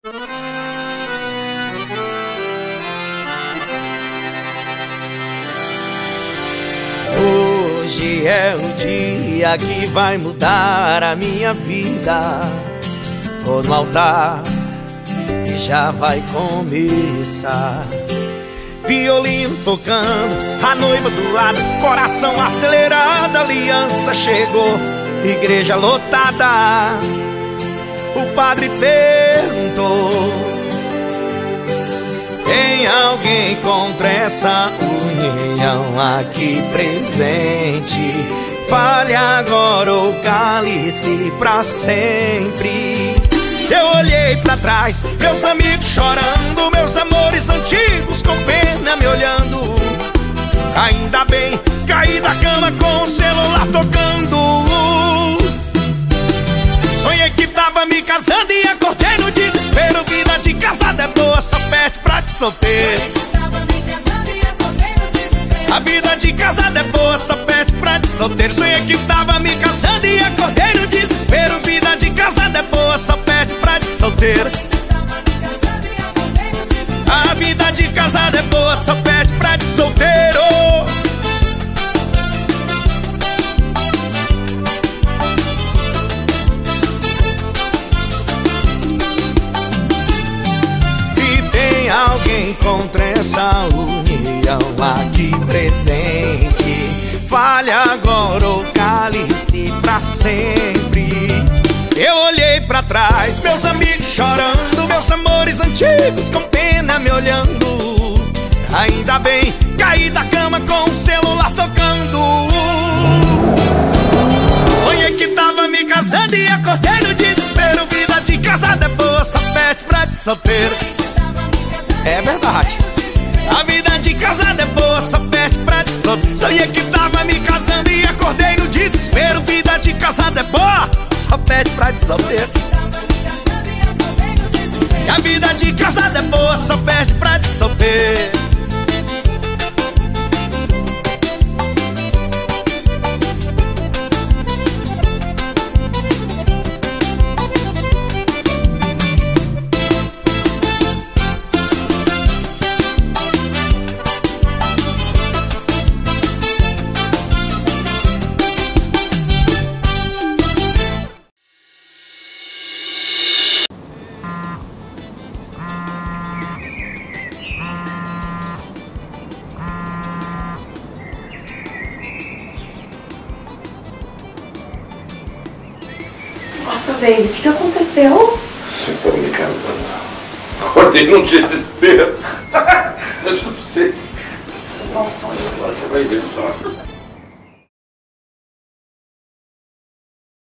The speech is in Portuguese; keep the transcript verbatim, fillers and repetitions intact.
Hoje é o dia que vai mudar a minha vida. Tô no altar e já vai começar. Violino tocando, a noiva do lado, coração acelerado, aliança chegou, igreja lotada. O padre perguntou: tem alguém contra essa união aqui presente? Fale agora ou cale-se pra sempre. Eu olhei pra trás, meus amigos chorando, meus amores antigos com pena me olhando. Ainda bem, caí da cama com o celular tocando. Sonhei que tava me casando e acordei no desespero. Vida de casada é boa, só perde pra de solteiro. A vida de casada é boa, só perde pra de solteiro. Sonhei que tava me casando e acordei no desespero. Vida de casada é boa, só perde pra de solteiro. A vida de casada é boa, só perde pra de solteiro. E tem alguém contra essa união aqui presente? Fale agora ou cale-se pra sempre. Eu olhei pra trás, meus amigos chorando, meus amores antigos com pena me olhando. Ainda bem, caí da cama com o celular tocando. Sonhei que tava me casando e acordei no desespero. Vida de casada é boa, só perde pra de solteiro. É verdade. A vida de casada é boa, só perde pra de solteiro. Sonhei que tava me casando e acordei no desespero. Vida de casada é boa, só perde pra de solteiro. E a vida de casada é boa, só perde pra de solteiro. Nossa, velho, o que que aconteceu? Você tá me casando. Acordei num desespero. Eu não sei. Foi só um sonho. Agora você vai ver só.